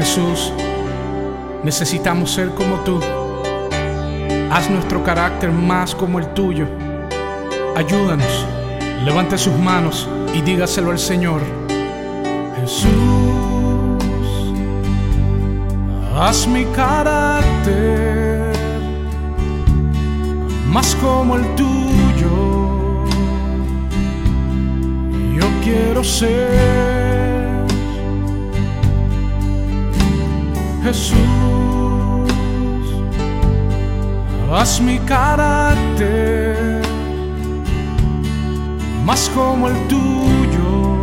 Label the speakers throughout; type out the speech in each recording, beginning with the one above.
Speaker 1: Jesús, necesitamos ser como tú. Haz nuestro carácter más como el tuyo. Ayúdanos. Levante sus manos y dígaselo al Señor. Jesús, haz mi carácter más como el tuyo. Yo quiero ser Jesús, haz mi carácter más como el tuyo.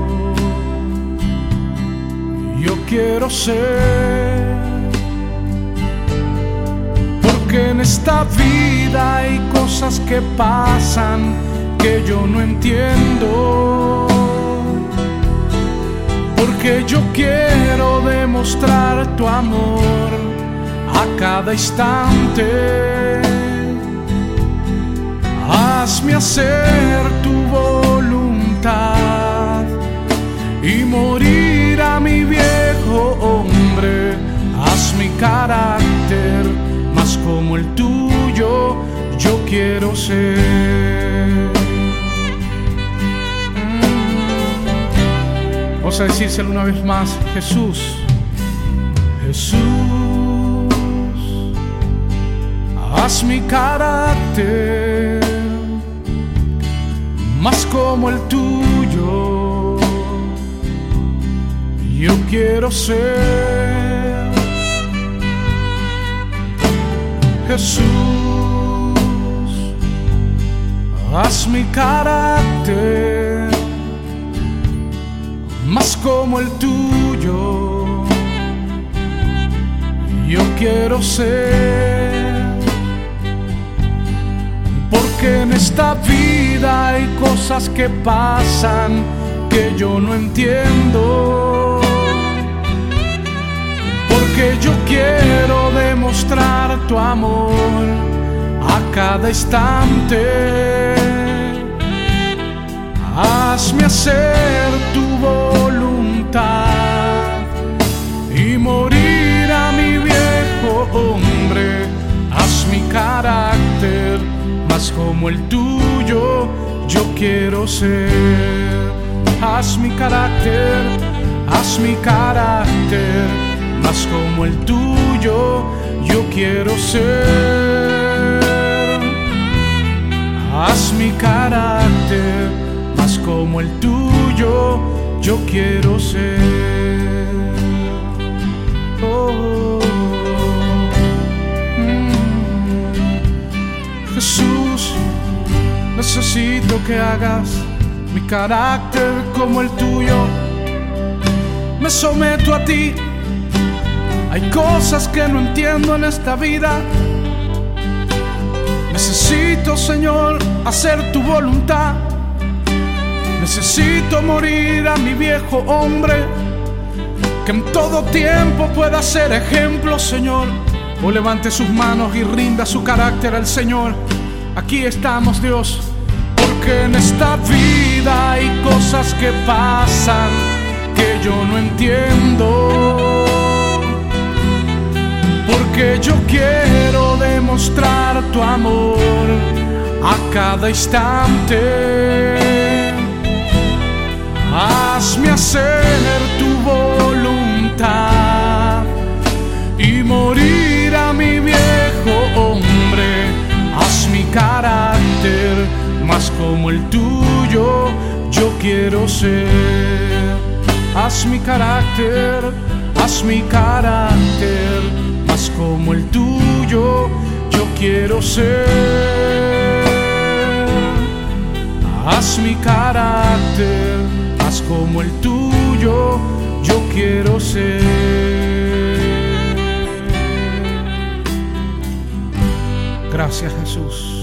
Speaker 1: Yo quiero ser, porque en esta vida hay cosas que pasan que yo no entiendo. Porque yo quiero demostrar tu amor a cada instante. Hazme hacer tu voluntad y morir a mi viejo hombre. Haz mi carácter más como el tuyo. Yo quiero ser. Vamos a decírselo una vez más. Jesús, Jesús, haz mi carácter más como el tuyo. Yo quiero ser Jesús, haz mi carácter más como el tuyo. Yo quiero ser, porque en esta vida hay cosas que pasan que yo no entiendo. Porque yo quiero demostrar tu amor a cada instante. Hazme hacer tu voluntad y morir a mi viejo hombre. Haz mi carácter más como el tuyo. Yo quiero ser. Haz mi carácter más como el tuyo. Yo quiero ser. Haz mi carácter más como el tuyo. Yo quiero ser. Oh. Jesús, necesito que hagas mi carácter como el tuyo. Me someto a ti. Hay cosas que no entiendo en esta vida. Necesito, Señor, hacer tu voluntad. Necesito morir a mi viejo hombre, que en todo tiempo pueda ser ejemplo, Señor. O levante sus manos y rinda su carácter al Señor. Aquí estamos, Dios, porque en esta vida hay cosas que pasan que yo no entiendo. Porque yo quiero demostrar tu amor a cada instante. Hazme hacer tu voluntad y morir a mi viejo hombre. Haz mi carácter más como el tuyo. Yo quiero ser. Haz mi carácter más como el tuyo. Yo quiero ser. Haz mi carácter más como el tuyo. Yo quiero ser. Gracias, Jesús.